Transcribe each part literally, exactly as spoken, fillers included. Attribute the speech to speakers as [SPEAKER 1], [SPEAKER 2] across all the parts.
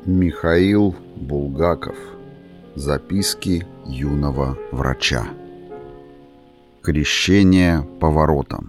[SPEAKER 1] Михаил Булгаков. Записки юного врача. Крещение поворотом.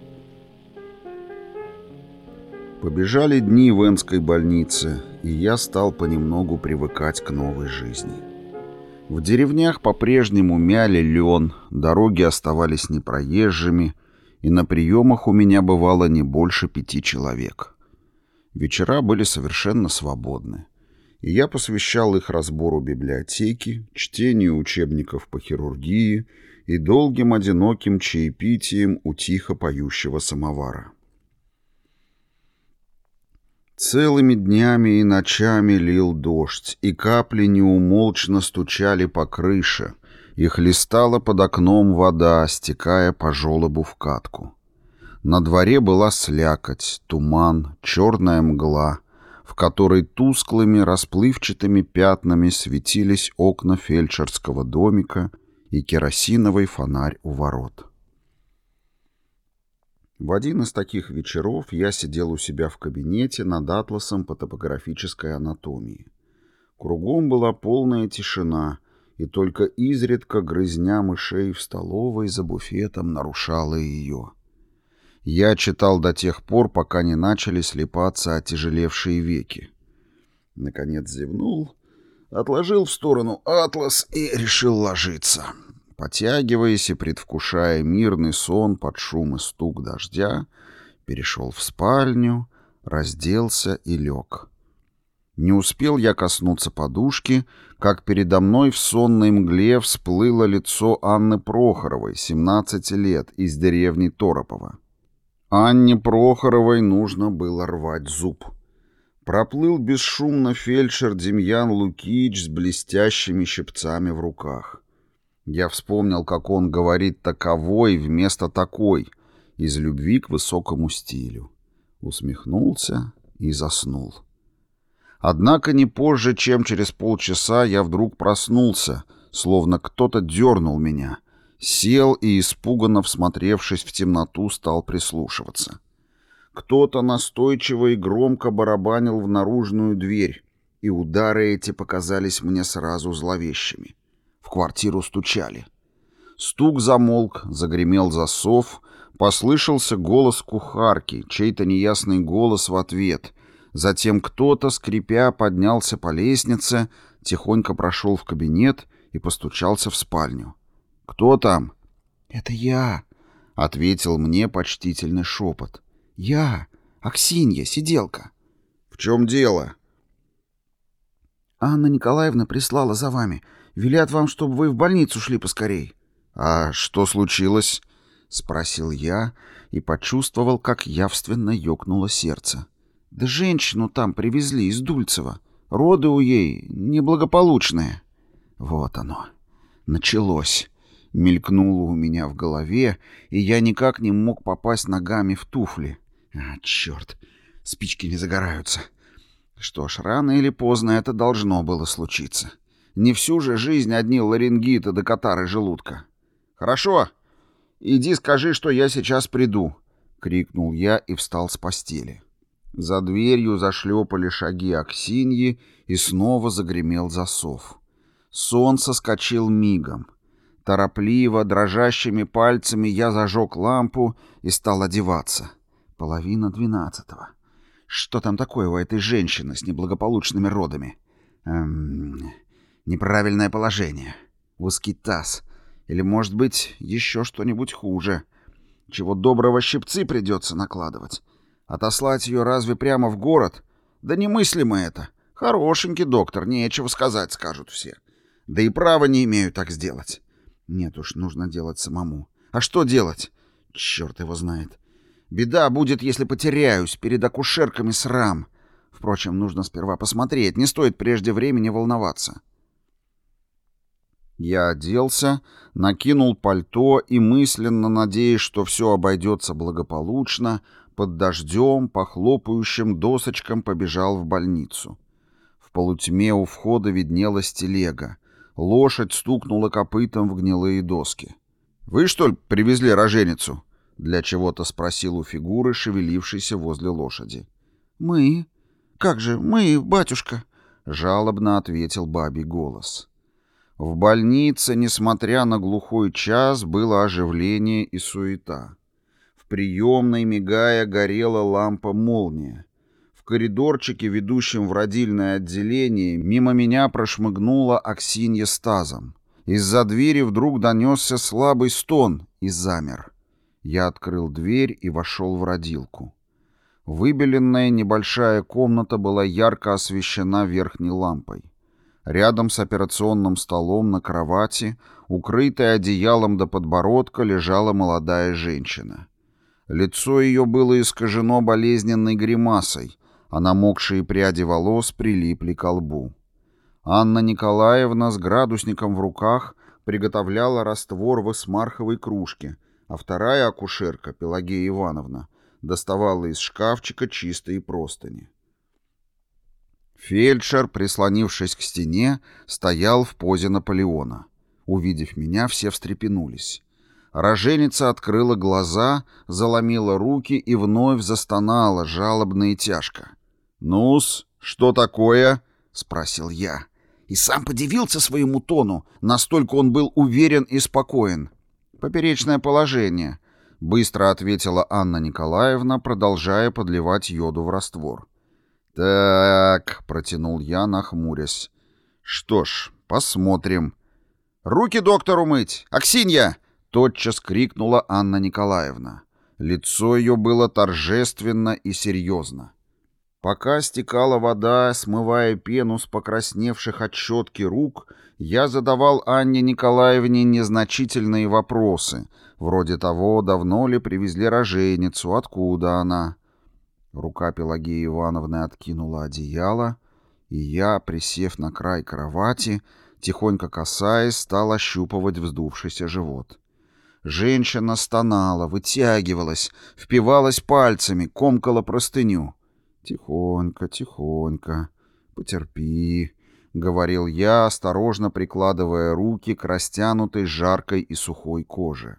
[SPEAKER 1] Побежали дни в Энской больнице, и я стал понемногу привыкать к новой жизни. В деревнях по-прежнему мяли лен, дороги оставались непроезжими, и на приемах у меня бывало не больше пяти человек. Вечера были совершенно свободны, и я посвящал их разбору библиотеки, чтению учебников по хирургии и долгим одиноким чаепитием у тихо поющего самовара. Целыми днями и ночами лил дождь, и капли неумолчно стучали по крыше, и хлестала под окном вода, стекая по желобу в катку. На дворе была слякоть, туман, черная мгла, в которой тусклыми расплывчатыми пятнами светились окна фельдшерского домика и керосиновый фонарь у ворот. В один из таких вечеров я сидел у себя в кабинете над атласом по топографической анатомии. Кругом была полная тишина, и только изредка грызня мышей в столовой за буфетом нарушала ее. Я читал до тех пор, пока не начали слипаться отяжелевшие веки. Наконец зевнул, отложил в сторону атлас и решил ложиться. Потягиваясь и предвкушая мирный сон под шум и стук дождя, перешел в спальню, разделся и лег. Не успел я коснуться подушки, как передо мной в сонной мгле всплыло лицо Анны Прохоровой, семнадцати лет, из деревни Торопово. Анне Прохоровой нужно было рвать зуб. Проплыл бесшумно фельдшер Демьян Лукич с блестящими щипцами в руках. Я вспомнил, как он говорит «таковой» вместо «такой» из любви к высокому стилю. Усмехнулся и заснул. Однако не позже, чем через полчаса, я вдруг проснулся, словно кто-то дернул меня, сел и, испуганно всмотревшись в темноту, стал прислушиваться. Кто-то настойчиво и громко барабанил в наружную дверь, и удары эти показались мне сразу зловещими. В квартиру стучали. Стук замолк, загремел засов, послышался голос кухарки, чей-то неясный голос в ответ. Затем кто-то, скрипя, поднялся по лестнице, тихонько прошел в кабинет и постучался в спальню. «Кто там?» «Это я», — ответил мне почтительный шепот. «Я, Аксинья, сиделка». «В чем дело?» «Анна Николаевна прислала за вами. Велят вам, чтобы вы в больницу шли поскорей». «А что случилось?» — спросил я и почувствовал, как явственно ёкнуло сердце. «Да женщину там привезли из Дульцева. Роды у ей неблагополучные». «Вот оно. Началось». Мелькнуло у меня в голове, и я никак не мог попасть ногами в туфли. А, черт, спички не загораются. Что ж, рано или поздно это должно было случиться. Не всю же жизнь одни ларингиты да катары желудка. «Хорошо, иди скажи, что я сейчас приду», — крикнул я и встал с постели. За дверью зашлепали шаги Аксиньи, и снова загремел засов. Сон соскочил мигом. Торопливо, дрожащими пальцами я зажег лампу и стал одеваться. Половина двенадцатого. Что там такое у этой женщины с неблагополучными родами? Эм, неправильное положение. Узкий таз. Или, может быть, еще что-нибудь хуже. Чего доброго, щипцы придется накладывать. Отослать ее разве прямо в город? Да немыслимо это. Хорошенький доктор, нечего сказать, скажут все. Да и права не имею так сделать. Нет уж, нужно делать самому. А что делать? Черт его знает. Беда будет, если потеряюсь, перед акушерками срам. Впрочем, нужно сперва посмотреть, не стоит прежде времени волноваться. Я оделся, накинул пальто и, мысленно надеясь, что все обойдется благополучно, под дождем, по хлопающим досочкам побежал в больницу. В полутьме у входа виднелась телега. Лошадь стукнула копытом в гнилые доски. «Вы, что ли, привезли роженицу?» — для чего-то спросил у фигуры, шевелившейся возле лошади. «Мы? Как же, мы, батюшка!» — жалобно ответил бабий голос. В больнице, несмотря на глухой час, было оживление и суета. В приемной, мигая, горела лампа-молния. В коридорчике, ведущем в родильное отделение, мимо меня прошмыгнула Аксинья с тазом. Из-за двери вдруг донесся слабый стон и замер. Я открыл дверь и вошел в родилку. Выбеленная небольшая комната была ярко освещена верхней лампой. Рядом с операционным столом на кровати, укрытая одеялом до подбородка, лежала молодая женщина. Лицо ее было искажено болезненной гримасой, а намокшие пряди волос прилипли к лбу. Анна Николаевна с градусником в руках приготовляла раствор в эсмарховой кружке, а вторая акушерка, Пелагея Ивановна, доставала из шкафчика чистые простыни. Фельдшер, прислонившись к стене, стоял в позе Наполеона. Увидев меня, все встрепенулись. Роженица открыла глаза, заломила руки и вновь застонала жалобно и тяжко. «Ну-с, что такое?» — спросил я. И сам подивился своему тону, настолько он был уверен и спокоен. «Поперечное положение», — быстро ответила Анна Николаевна, продолжая подливать йоду в раствор. «Так», — протянул я, нахмурясь. «Что ж, посмотрим». «Руки доктору мыть! Аксинья!» — тотчас крикнула Анна Николаевна. Лицо ее было торжественно и серьезно. Пока стекала вода, смывая пену с покрасневших от щетки рук, я задавал Анне Николаевне незначительные вопросы, вроде того, давно ли привезли роженицу, откуда она. Рука Пелагеи Ивановны откинула одеяло, и я, присев на край кровати, тихонько касаясь, стал ощупывать вздувшийся живот. Женщина стонала, вытягивалась, впивалась пальцами, комкала простыню. «Тихонько, тихонько, потерпи», — говорил я, осторожно прикладывая руки к растянутой жаркой и сухой коже.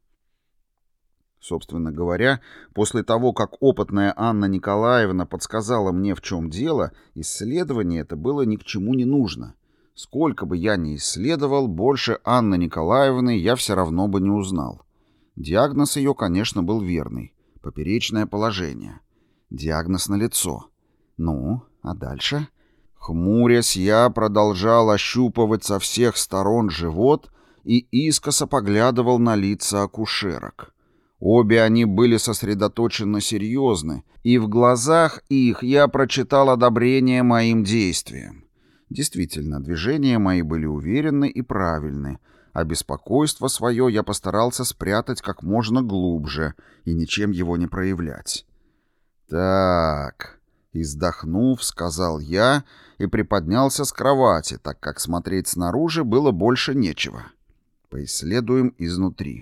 [SPEAKER 1] Собственно говоря, после того, как опытная Анна Николаевна подсказала мне, в чем дело, исследование это было ни к чему не нужно. Сколько бы я ни исследовал, больше Анны Николаевны я все равно бы не узнал. Диагноз ее, конечно, был верный. Поперечное положение. Диагноз налицо. Ну, а дальше? Хмурясь, я продолжал ощупывать со всех сторон живот и искоса поглядывал на лица акушерок. Обе они были сосредоточенно серьезны, и в глазах их я прочитал одобрение моим действиям. Действительно, движения мои были уверенны и правильны, а беспокойство свое я постарался спрятать как можно глубже и ничем его не проявлять. «Так», — издохнув, сказал я и приподнялся с кровати, так как смотреть снаружи было больше нечего. Поисследуем изнутри.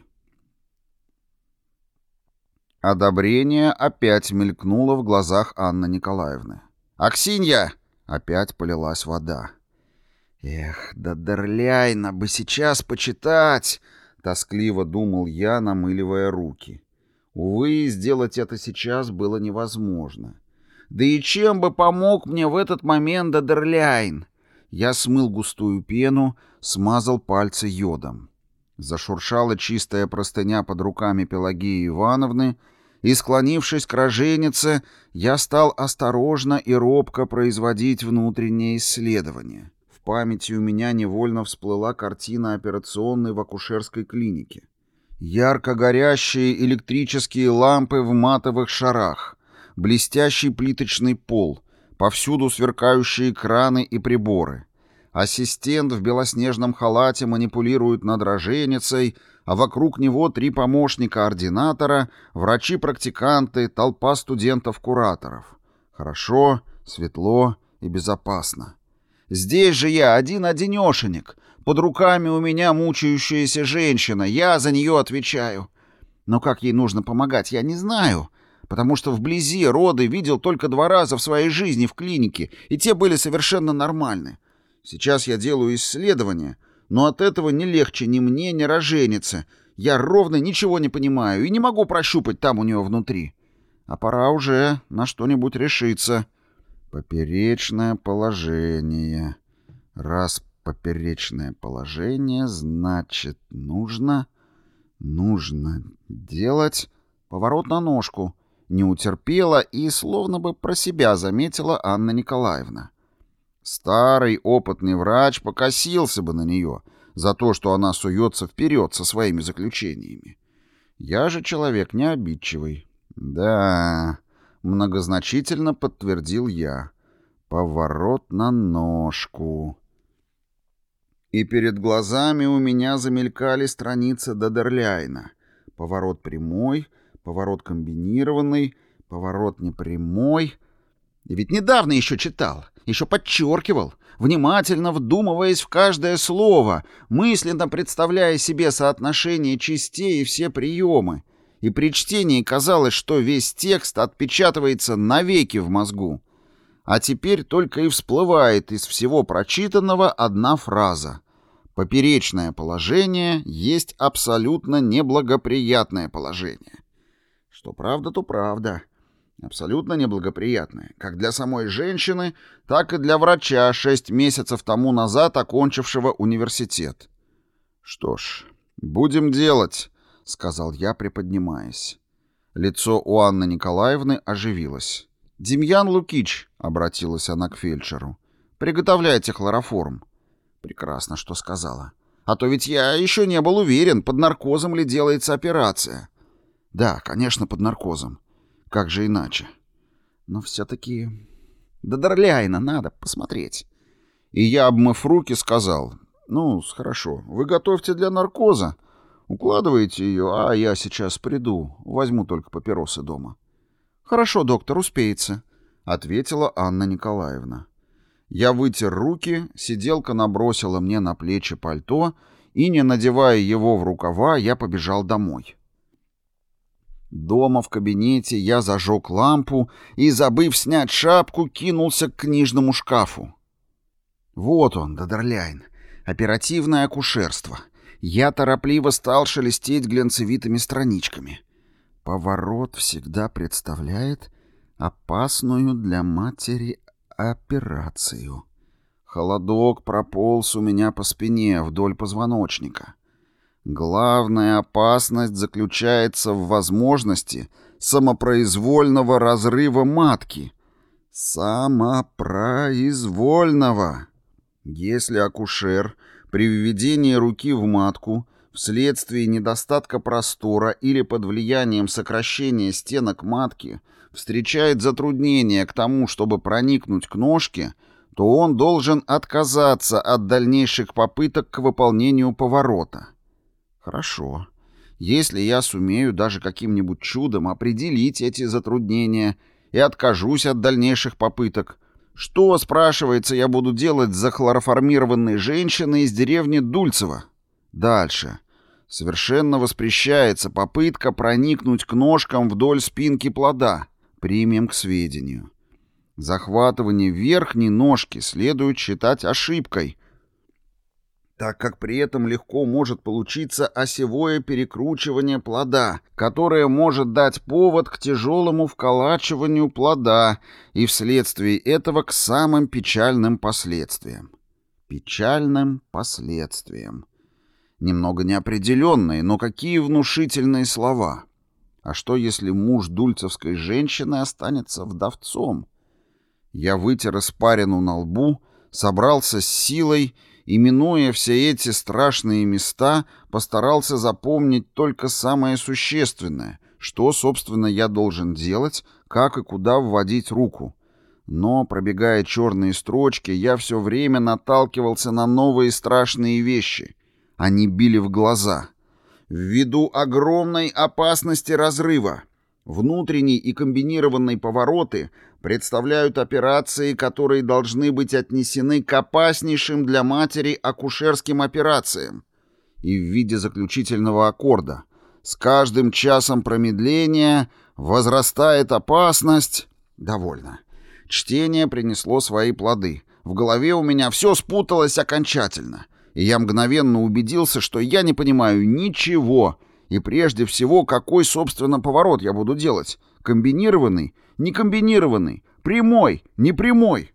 [SPEAKER 1] Одобрение опять мелькнуло в глазах Анны Николаевны. «Аксинья!» — опять полилась вода. «Эх, да Дерляйна бы сейчас почитать!» — тоскливо думал я, намыливая руки. Увы, сделать это сейчас было невозможно. Да и чем бы помог мне в этот момент Дерляйн? Я смыл густую пену, смазал пальцы йодом. Зашуршала чистая простыня под руками Пелагеи Ивановны, и, склонившись к роженице, я стал осторожно и робко производить внутреннее исследование. В памяти у меня невольно всплыла картина операционной в акушерской клинике. Ярко горящие электрические лампы в матовых шарах, блестящий плиточный пол, повсюду сверкающие краны и приборы. Ассистент в белоснежном халате манипулирует над роженицей, а вокруг него три помощника ординатора, врачи-практиканты, толпа студентов-кураторов. Хорошо, светло и безопасно. Здесь же я один-одинешенек, под руками у меня мучающаяся женщина, я за нее отвечаю. Но как ей нужно помогать, я не знаю, потому что вблизи роды видел только два раза в своей жизни в клинике, и те были совершенно нормальны. Сейчас я делаю исследования, но от этого не легче ни мне, ни роженице. Я ровно ничего не понимаю и не могу прощупать там у нее внутри. А пора уже на что-нибудь решиться. Поперечное положение. Раз поперечное положение, значит, нужно... Нужно делать поворот на ножку. Не утерпела и словно бы про себя заметила Анна Николаевна. Старый опытный врач покосился бы на нее за то, что она суется вперед со своими заключениями. Я же человек не обидчивый. Да, многозначительно подтвердил я. Поворот на ножку. И перед глазами у меня замелькали страницы Дадерляйна. Поворот прямой, поворот комбинированный, поворот непрямой. И ведь недавно еще читал, еще подчеркивал, внимательно вдумываясь в каждое слово, мысленно представляя себе соотношение частей и все приемы. И при чтении казалось, что весь текст отпечатывается навеки в мозгу. А теперь только и всплывает из всего прочитанного одна фраза. Поперечное положение есть абсолютно неблагоприятное положение. Что правда, то правда. Абсолютно неблагоприятное. Как для самой женщины, так и для врача, шесть месяцев тому назад окончившего университет. Что ж, будем делать, сказал я, приподнимаясь. Лицо у Анны Николаевны оживилось. «Демьян Лукич», — обратилась она к фельдшеру, — «приготовляйте хлороформ». Прекрасно, что сказала. А то ведь я еще не был уверен, под наркозом ли делается операция. Да, конечно, под наркозом. Как же иначе? Но все-таки... Дадерляйна надо посмотреть. И я, обмыв руки, сказал: «Ну, хорошо, вы готовьте для наркоза. Укладывайте ее, а я сейчас приду. Возьму только папиросы дома». «Хорошо, доктор, успеется», — ответила Анна Николаевна. Я вытер руки, сиделка набросила мне на плечи пальто, и, не надевая его в рукава, я побежал домой. Дома в кабинете я зажег лампу и, забыв снять шапку, кинулся к книжному шкафу. Вот он, Дадерляйн, оперативное акушерство. Я торопливо стал шелестеть глянцевитыми страничками. Поворот всегда представляет опасную для матери операцию. Холодок прополз у меня по спине вдоль позвоночника. Главная опасность заключается в возможности самопроизвольного разрыва матки. Самопроизвольного. Если акушер при введении руки в матку вследствие недостатка простора или под влиянием сокращения стенок матки встречает затруднение к тому, чтобы проникнуть к ножке, то он должен отказаться от дальнейших попыток к выполнению поворота. Хорошо. Если я сумею даже каким-нибудь чудом определить эти затруднения и откажусь от дальнейших попыток, что, спрашивается, я буду делать с захлороформированной женщиной из деревни Дульцево? Дальше. Совершенно воспрещается попытка проникнуть к ножкам вдоль спинки плода. Примем к сведению. Захватывание верхней ножки следует считать ошибкой, так как при этом легко может получиться осевое перекручивание плода, которое может дать повод к тяжелому вколачиванию плода и вследствие этого к самым печальным последствиям. Печальным последствиям. Немного неопределенные, но какие внушительные слова. А что, если муж дульцевской женщины останется вдовцом? Я вытер испарину на лбу, собрался с силой и, минуя все эти страшные места, постарался запомнить только самое существенное, что, собственно, я должен делать, как и куда вводить руку. Но, пробегая черные строчки, я все время наталкивался на новые страшные вещи. Они били в глаза. Ввиду огромной опасности разрыва, внутренний и комбинированные повороты представляют операции, которые должны быть отнесены к опаснейшим для матери акушерским операциям. И в виде заключительного аккорда: с каждым часом промедления возрастает опасность. Довольно. Чтение принесло свои плоды. В голове у меня все спуталось окончательно. И я мгновенно убедился, что я не понимаю ничего, и прежде всего, какой, собственно, поворот я буду делать. Комбинированный, некомбинированный, Прямой, не прямой!»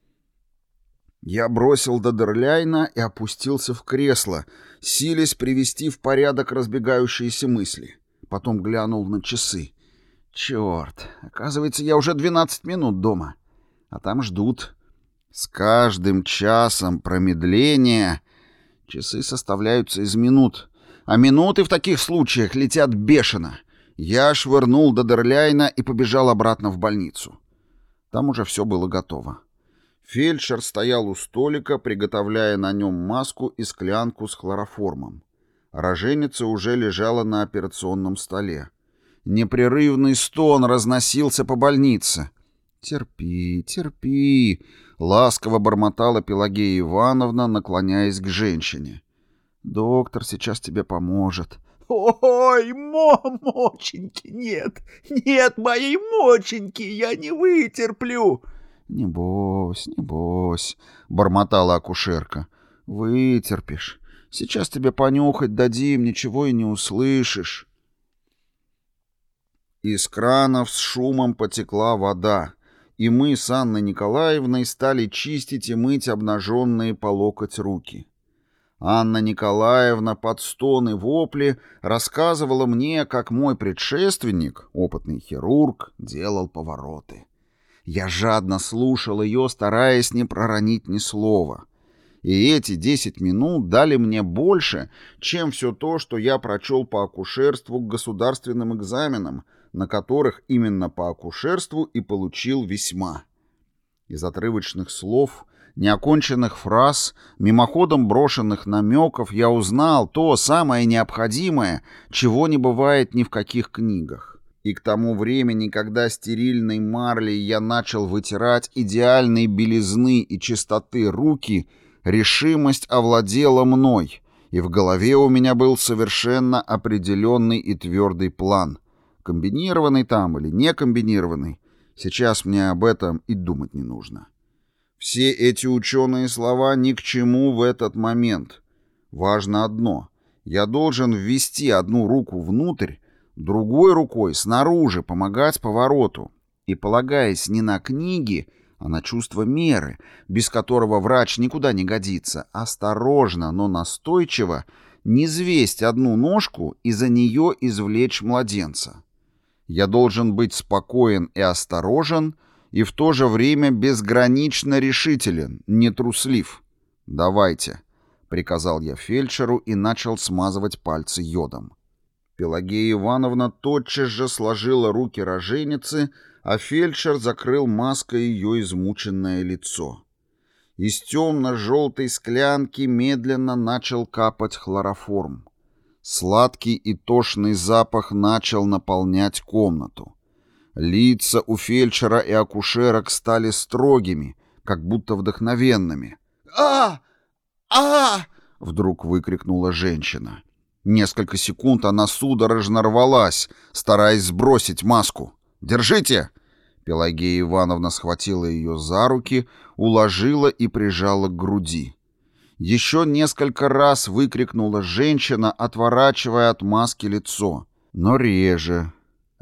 [SPEAKER 1] Я бросил Дадерляйна и опустился в кресло, силясь привести в порядок разбегающиеся мысли. Потом глянул на часы. «Черт, оказывается, я уже двенадцать минут дома, а там ждут. С каждым часом промедления часы составляются из минут, а минуты в таких случаях летят бешено. Я швырнул Дадерляйна и побежал обратно в больницу. Там уже все было готово. Фельдшер стоял у столика, приготовляя на нем маску и склянку с хлороформом. Роженица уже лежала на операционном столе. Непрерывный стон разносился по больнице. «Терпи, терпи», — ласково бормотала Пелагея Ивановна, наклоняясь к женщине. «Доктор сейчас тебе поможет».
[SPEAKER 2] «Ой, моченьки, нет, нет моей моченьки, я не вытерплю».
[SPEAKER 1] «Небось, небось», — бормотала акушерка. «Вытерпишь. Сейчас тебе понюхать дадим, ничего и не услышишь». Из кранов с шумом потекла вода, и мы с Анной Николаевной стали чистить и мыть обнаженные по локоть руки. Анна Николаевна под стоны вопли рассказывала мне, как мой предшественник, опытный хирург, делал повороты. Я жадно слушал ее, стараясь не проронить ни слова. И эти десять минут дали мне больше, чем все то, что я прочел по акушерству к государственным экзаменам, на которых именно по акушерству и получил весьма. Из отрывочных слов, неоконченных фраз, мимоходом брошенных намеков я узнал то самое необходимое, чего не бывает ни в каких книгах. И к тому времени, когда стерильной марлей я начал вытирать идеальной белизны и чистоты руки, решимость овладела мной, и в голове у меня был совершенно определенный и твердый план. Комбинированный там или не комбинированный, сейчас мне об этом и думать не нужно. Все эти ученые слова ни к чему в этот момент. Важно одно. Я должен ввести одну руку внутрь, другой рукой снаружи помогать повороту. И, полагаясь не на книги, а на чувство меры, без которого врач никуда не годится, осторожно, но настойчиво низвесть одну ножку и за нее извлечь младенца. Я должен быть спокоен и осторожен, и в то же время безгранично решителен, не труслив. «Давайте», — приказал я фельдшеру и начал смазывать пальцы йодом. Пелагея Ивановна тотчас же сложила руки роженицы, а фельдшер закрыл маской ее измученное лицо. Из темно-желтой склянки медленно начал капать хлороформ. Сладкий и тошный запах начал наполнять комнату. Лица у фельдшера и акушерок стали строгими, как будто вдохновенными. «А! А!» — вдруг выкрикнула женщина. Несколько секунд она судорожно рвалась, стараясь сбросить маску. «Держите!» Пелагея Ивановна схватила ее за руки, уложила и прижала к груди. Еще несколько раз выкрикнула женщина, отворачивая от маски лицо. Но реже,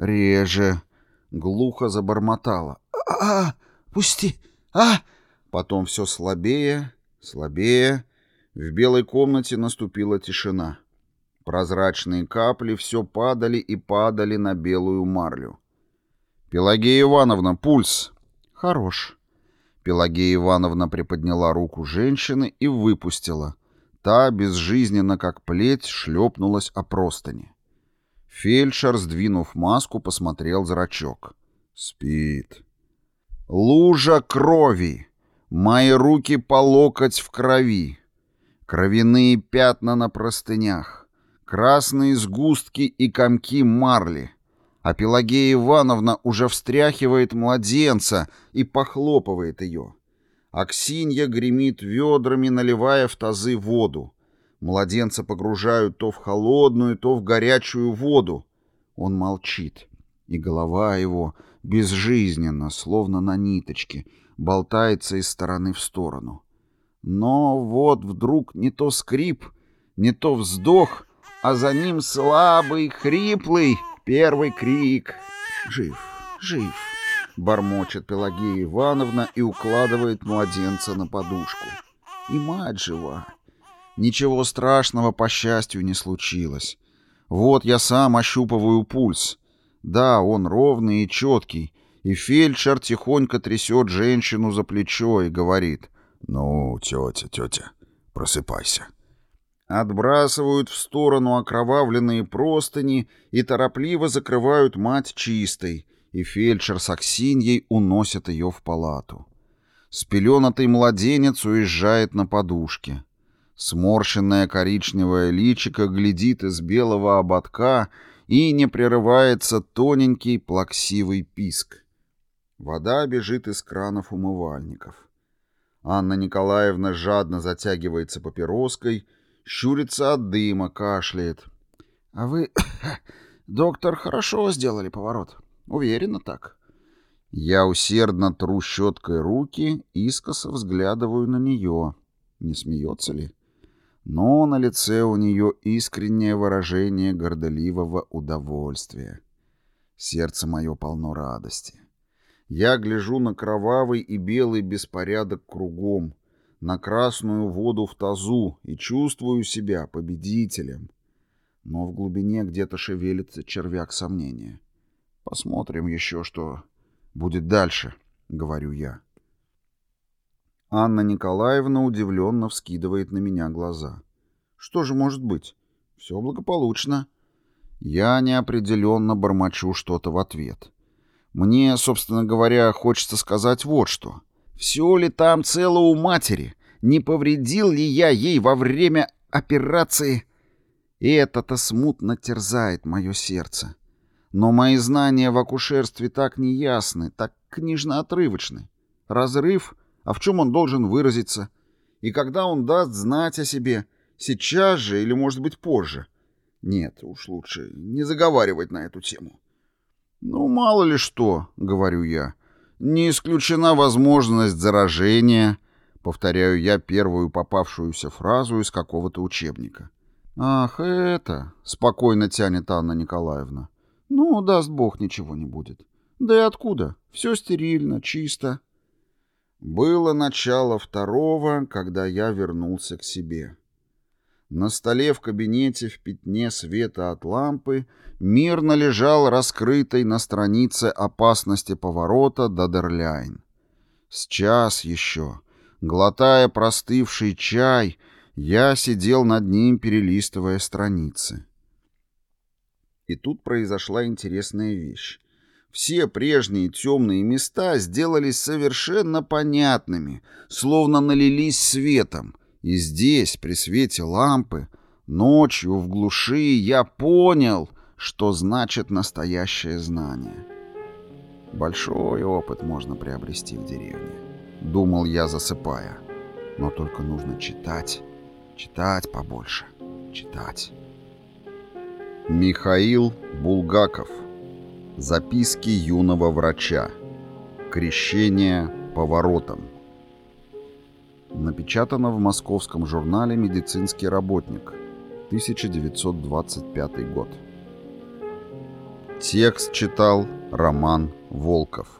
[SPEAKER 1] реже, глухо забормотала. «А, пусти! А!» Потом все слабее, слабее. В белой комнате наступила тишина. Прозрачные капли все падали и падали на белую марлю. «Пелагея Ивановна, пульс!» «Хорош». Пелагея Ивановна приподняла руку женщины и выпустила. Та, безжизненно как плеть, шлепнулась о простыни. Фельдшер, сдвинув маску, посмотрел зрачок. «Спит». Лужа крови. Мои руки по локоть в крови. Кровяные пятна на простынях. Красные сгустки и комки марли. А Пелагея Ивановна уже встряхивает младенца и похлопывает ее. Аксинья гремит ведрами, наливая в тазы воду. Младенца погружают то в холодную, то в горячую воду. Он молчит, и голова его безжизненно, словно на ниточке, болтается из стороны в сторону. Но вот вдруг не то скрип, не то вздох, а за ним слабый, хриплый первый крик. «Жив, жив!» — бормочет Пелагея Ивановна и укладывает младенца на подушку. И мать жива. Ничего страшного, по счастью, не случилось. Вот я сам ощупываю пульс. Да, он ровный и четкий, и фельдшер тихонько трясет женщину за плечо и говорит: «Ну, тетя, тетя, просыпайся». Отбрасывают в сторону окровавленные простыни и торопливо закрывают мать чистой, и фельдшер с Аксиньей уносят ее в палату. Спеленатый младенец уезжает на подушке. Сморщенное коричневое личико глядит из белого ободка, и не прерывается тоненький плаксивый писк. Вода бежит из кранов умывальников. Анна Николаевна жадно затягивается папироской, щурится от дыма, кашляет. — А вы, доктор, хорошо сделали поворот. Уверенно так. Я усердно тру щеткой руки, искоса взглядываю на нее. Не смеется ли? Но на лице у нее искреннее выражение горделивого удовольствия. Сердце мое полно радости. Я гляжу на кровавый и белый беспорядок кругом, на красную воду в тазу и чувствую себя победителем. Но в глубине где-то шевелится червяк сомнения. Посмотрим еще, что будет дальше, говорю я. Анна Николаевна удивленно вскидывает на меня глаза. Что же может быть? Все благополучно. Я неопределенно бормочу что-то в ответ. Мне, собственно говоря, хочется сказать вот что. Все ли там цело у матери? Не повредил ли я ей во время операции? И это-то смутно терзает мое сердце. Но мои знания в акушерстве так неясны, так книжно-отрывочны. Разрыв, а в чем он должен выразиться? И когда он даст знать о себе? Сейчас же или, может быть, позже? Нет, уж лучше не заговаривать на эту тему. «Ну, мало ли что», — говорю я. «Не исключена возможность заражения», — повторяю я первую попавшуюся фразу из какого-то учебника. «Ах, это...» — спокойно тянет Анна Николаевна. «Ну, даст Бог, ничего не будет. Да и откуда? Все стерильно, чисто». Было начало второго, когда я вернулся к себе. На столе в кабинете в пятне света от лампы мирно лежал раскрытый на странице «Опасности поворота» Дадерляйн. С час еще, глотая простывший чай, я сидел над ним, перелистывая страницы. И тут произошла интересная вещь. Все прежние темные места сделались совершенно понятными, словно налились светом. И здесь, при свете лампы, ночью в глуши, я понял, что значит настоящее знание. Большой опыт можно приобрести в деревне, думал я, засыпая. Но только нужно читать, читать побольше, читать. Михаил Булгаков. Записки юного врача. Крещение поворотом. Напечатано в московском журнале «Медицинский работник», тысяча девятьсот двадцать пятый год. Текст читал Роман Волков.